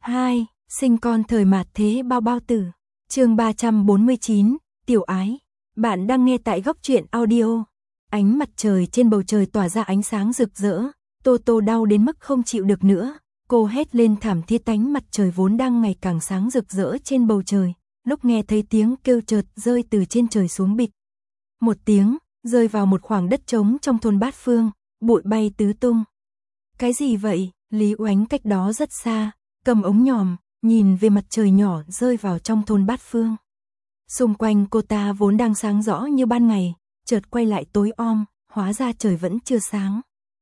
2. Sinh con thời mạt thế bao bao tử. Chương 349, Tiểu Ái. Bạn đang nghe tại Góc Truyện Audio. Ánh mặt trời trên bầu trời tỏa ra ánh sáng rực rỡ, Tô Tô đau đến mức không chịu được nữa. Cô hét lên thảm thiết, ánh mặt trời vốn đang ngày càng sáng rực rỡ trên bầu trời, lúc nghe thấy tiếng kêu chợt rơi từ trên trời xuống bịch. Một tiếng, rơi vào một khoảng đất trống trong thôn Bát Phương, bụi bay tứ tung. Cái gì vậy? Lý Oánh cách đó rất xa, cầm ống nhòm, nhìn về mặt trời nhỏ rơi vào trong thôn Bát Phương. Xung quanh cô ta vốn đang sáng rõ như ban ngày, chợt quay lại tối om, hóa ra trời vẫn chưa sáng.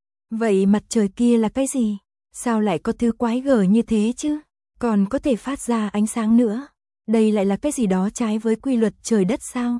Vậy mặt trời kia là cái gì? Sao lại có thứ quái gở như thế chứ? Còn có thể phát ra ánh sáng nữa. Đây lại là cái gì đó trái với quy luật trời đất sao?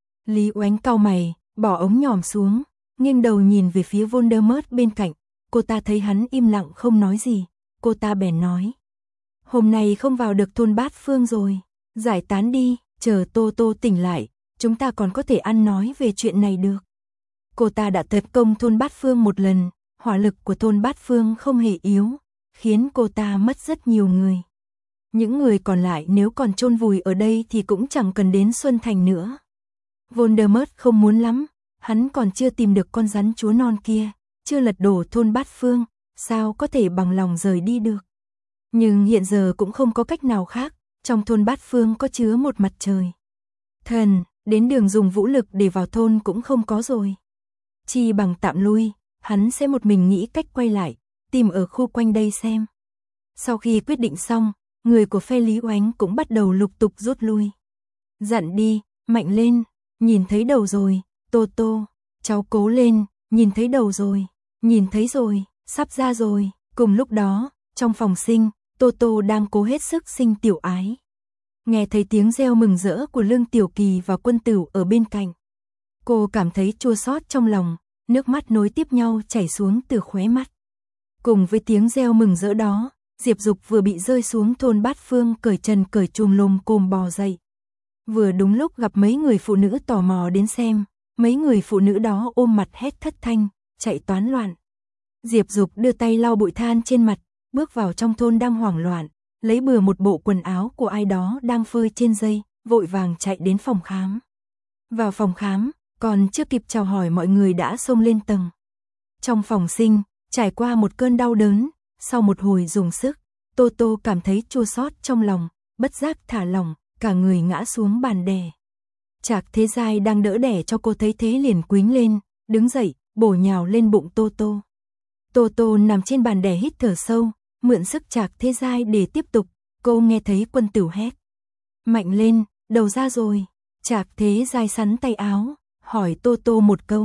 Lý Oánh cau mày, bỏ ống nhòm xuống, nghiêng đầu nhìn về phía Voldemort bên cạnh. Cô ta thấy hắn im lặng không nói gì, cô ta bèn nói: hôm nay không vào được thôn Bát Phương rồi, giải tán đi, chờ Tô Tô tỉnh lại, chúng ta còn có thể ăn nói về chuyện này được. Cô ta đã tấn công thôn Bát Phương một lần, hỏa lực của thôn Bát Phương không hề yếu, khiến cô ta mất rất nhiều người. Những người còn lại nếu còn chôn vùi ở đây thì cũng chẳng cần đến Xuân Thành nữa. Voldemort không muốn lắm, hắn còn chưa tìm được con rắn chúa non kia, chưa lật đổ thôn Bát Phương, sao có thể bằng lòng rời đi được. Nhưng hiện giờ cũng không có cách nào khác, trong thôn Bát Phương có chứa một mặt trời. Thần, đến đường dùng vũ lực để vào thôn cũng không có rồi. Chi bằng tạm lui, hắn sẽ một mình nghĩ cách quay lại, tìm ở khu quanh đây xem. Sau khi quyết định xong, người của phe Lý Oánh cũng bắt đầu lục tục rút lui. Dặn đi, mạnh lên, nhìn thấy đầu rồi, Tô Tô, cháu cố lên, nhìn thấy đầu rồi, nhìn thấy rồi, sắp ra rồi. Cùng lúc đó, trong phòng sinh, Tô Tô đang cố hết sức sinh Tiểu Ái. Nghe thấy tiếng reo mừng rỡ của Lương Tiểu Kỳ và Quân Tửu ở bên cạnh. Cô cảm thấy chua xót trong lòng, nước mắt nối tiếp nhau chảy xuống từ khóe mắt. Cùng với tiếng reo mừng rỡ đó, Diệp Dục vừa bị rơi xuống thôn Bát Phương cởi chân cởi chùm lồm cồm bò dậy. Vừa đúng lúc gặp mấy người phụ nữ tò mò đến xem, mấy người phụ nữ đó ôm mặt hét thất thanh, chạy toán loạn. Diệp Dục đưa tay lau bụi than trên mặt, bước vào trong thôn đang hoảng loạn, lấy bừa một bộ quần áo của ai đó đang phơi trên dây, vội vàng chạy đến phòng khám. Vào phòng khám, còn chưa kịp chào hỏi mọi người đã xông lên tầng. Trong phòng sinh, trải qua một cơn đau đớn, sau một hồi dùng sức, Tô Tô cảm thấy chua xót trong lòng, bất giác thả lỏng, cả người ngã xuống bàn đè. Trạc Thế Giai đang đỡ đẻ cho cô thấy thế liền quýnh lên, đứng dậy, bổ nhào lên bụng Tô Tô. Tô Tô nằm trên bàn đè hít thở sâu, mượn sức Trạc Thế Giai để tiếp tục. Cô nghe thấy Quân Tửu hét: mạnh lên, đầu ra rồi. Trạc Thế Giai sắn tay áo, hỏi Tô Tô một câu: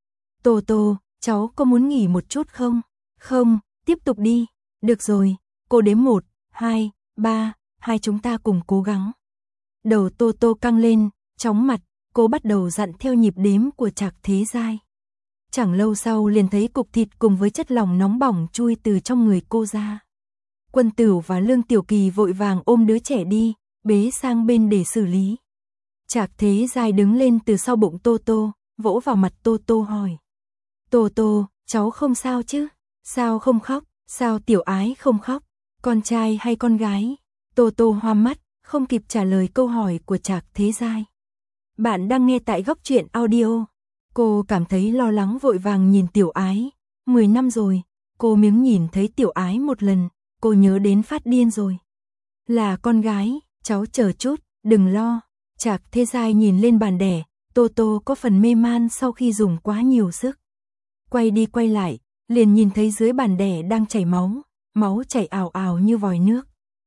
Tô Tô, cháu có muốn nghỉ một chút không? Không, tiếp tục đi. Được rồi, cô đếm 1, 2, 3, hai chúng ta cùng cố gắng. Đầu Tô Tô căng lên, chóng mặt, cô bắt đầu dặn theo nhịp đếm của Trạc Thế Giai. Chẳng lâu sau liền thấy cục thịt cùng với chất lỏng nóng bỏng chui từ trong người cô ra. Quân Tửu và Lương Tiểu Kỳ vội vàng ôm đứa trẻ đi, bế sang bên để xử lý. Trạc Thế Giai đứng lên từ sau bụng Tô Tô, vỗ vào mặt Tô Tô hỏi: Tô Tô, cháu không sao chứ? Sao không khóc? Sao Tiểu Ái không khóc? Con trai hay con gái? Tô Tô hoa mắt, không kịp trả lời câu hỏi của Trạc Thế Giai. Bạn đang nghe tại Góc Truyện Audio. Cô cảm thấy lo lắng vội vàng nhìn Tiểu Ái. 10 năm rồi, cô miếng nhìn thấy Tiểu Ái một lần, cô nhớ đến phát điên rồi. Là con gái, cháu chờ chút, đừng lo. Trạc Thế Giai nhìn lên bàn đẻ, Tô Tô có phần mê man sau khi dùng quá nhiều sức. Quay đi quay lại, liền nhìn thấy dưới bàn đẻ đang chảy máu, máu chảy ào ào như vòi nước.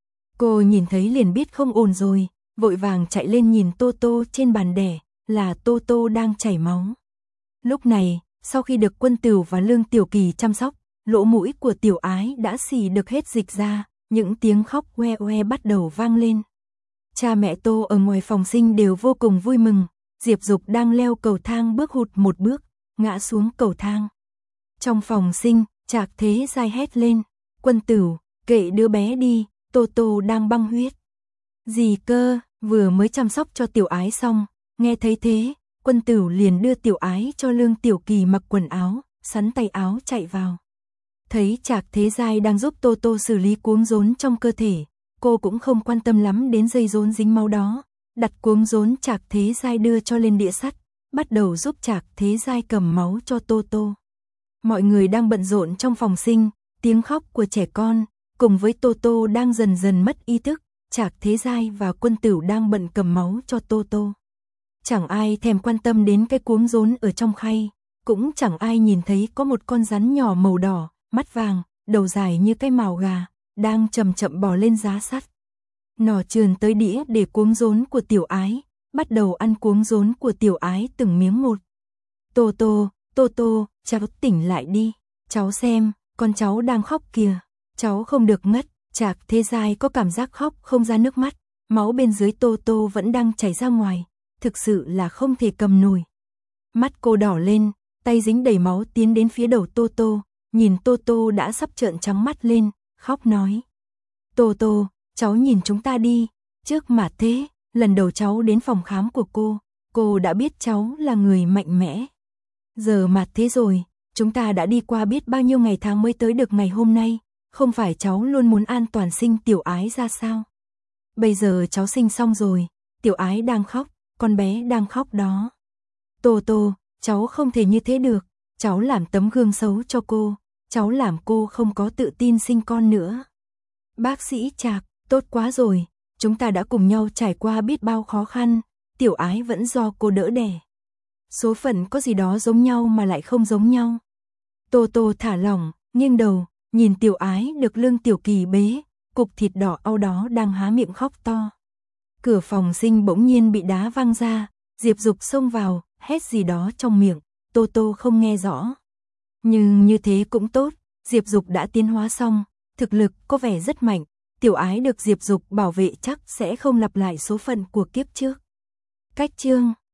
Cô nhìn thấy liền biết không ổn rồi, vội vàng chạy lên nhìn Tô Tô trên bàn đẻ, là Tô Tô đang chảy máu. Lúc này, sau khi được Quân Tửu và Lương Tiểu Kỳ chăm sóc, lỗ mũi của Tiểu Ái đã xì được hết dịch ra, những tiếng khóc oe oe bắt đầu vang lên. Cha mẹ Tô ở ngoài phòng sinh đều vô cùng vui mừng. Diệp Dục đang leo cầu thang bước hụt một bước, ngã xuống cầu thang. Trong phòng sinh, Trạc Thế Giai hét lên: Quân Tửu, kệ đứa bé đi, Tô Tô đang băng huyết. Gì cơ? Vừa mới chăm sóc cho Tiểu Ái xong, nghe thấy thế, Quân Tửu liền đưa Tiểu Ái cho Lương Tiểu Kỳ mặc quần áo, sắn tay áo chạy vào. Thấy Trạc Thế Giai đang giúp Tô Tô xử lý cuống rốn trong cơ thể, cô cũng không quan tâm lắm đến dây rốn dính máu đó, đặt cuống rốn Trạc Thế Giai đưa cho lên đĩa sắt, bắt đầu giúp Trạc Thế Giai cầm máu cho Tô Tô. Mọi người đang bận rộn trong phòng sinh, tiếng khóc của trẻ con, cùng với Tô Tô đang dần dần mất ý thức, Trạc Thế Giai và Quân Tửu đang bận cầm máu cho Tô Tô. Chẳng ai thèm quan tâm đến cái cuống rốn ở trong khay, cũng chẳng ai nhìn thấy có một con rắn nhỏ màu đỏ, mắt vàng, đầu dài như cái mào gà, đang chậm chậm bò lên giá sắt. Nó trườn tới đĩa để cuống rốn của Tiểu Ái, bắt đầu ăn cuống rốn của Tiểu Ái từng miếng một. Tô Tô, cháu tỉnh lại đi, cháu xem, con cháu đang khóc kìa, cháu không được ngất. Trạc Thế Giai có cảm giác khóc không ra nước mắt, máu bên dưới Tô Tô vẫn đang chảy ra ngoài, thực sự là không thể cầm nổi. Mắt cô đỏ lên, tay dính đầy máu tiến đến phía đầu Tô Tô, nhìn Tô Tô đã sắp trợn trắng mắt lên, khóc nói. Tô Tô, cháu nhìn chúng ta đi, trước mà thế, lần đầu cháu đến phòng khám của cô đã biết cháu là người mạnh mẽ. Giờ mà thế rồi, chúng ta đã đi qua biết bao nhiêu ngày tháng mới tới được ngày hôm nay, không phải cháu luôn muốn an toàn sinh Tiểu Ái ra sao? Bây giờ cháu sinh xong rồi, Tiểu Ái đang khóc, con bé đang khóc đó. Tô Tô, cháu không thể như thế được, cháu làm tấm gương xấu cho cô, cháu làm cô không có tự tin sinh con nữa. Bác sĩ Trạc, tốt quá rồi, chúng ta đã cùng nhau trải qua biết bao khó khăn, Tiểu Ái vẫn do cô đỡ đẻ. Số phận có gì đó giống nhau mà lại không giống nhau. Tô Tô thả lỏng, nghiêng đầu, nhìn Tiểu Ái được Lương Tiểu Kỳ bế, cục thịt đỏ au đó đang há miệng khóc to. Cửa phòng sinh bỗng nhiên bị đá văng ra, Diệp Dục xông vào, hét gì đó trong miệng, Tô Tô không nghe rõ. Nhưng như thế cũng tốt, Diệp Dục đã tiến hóa xong, thực lực có vẻ rất mạnh, Tiểu Ái được Diệp Dục bảo vệ chắc sẽ không lặp lại số phận của kiếp trước. Cách chương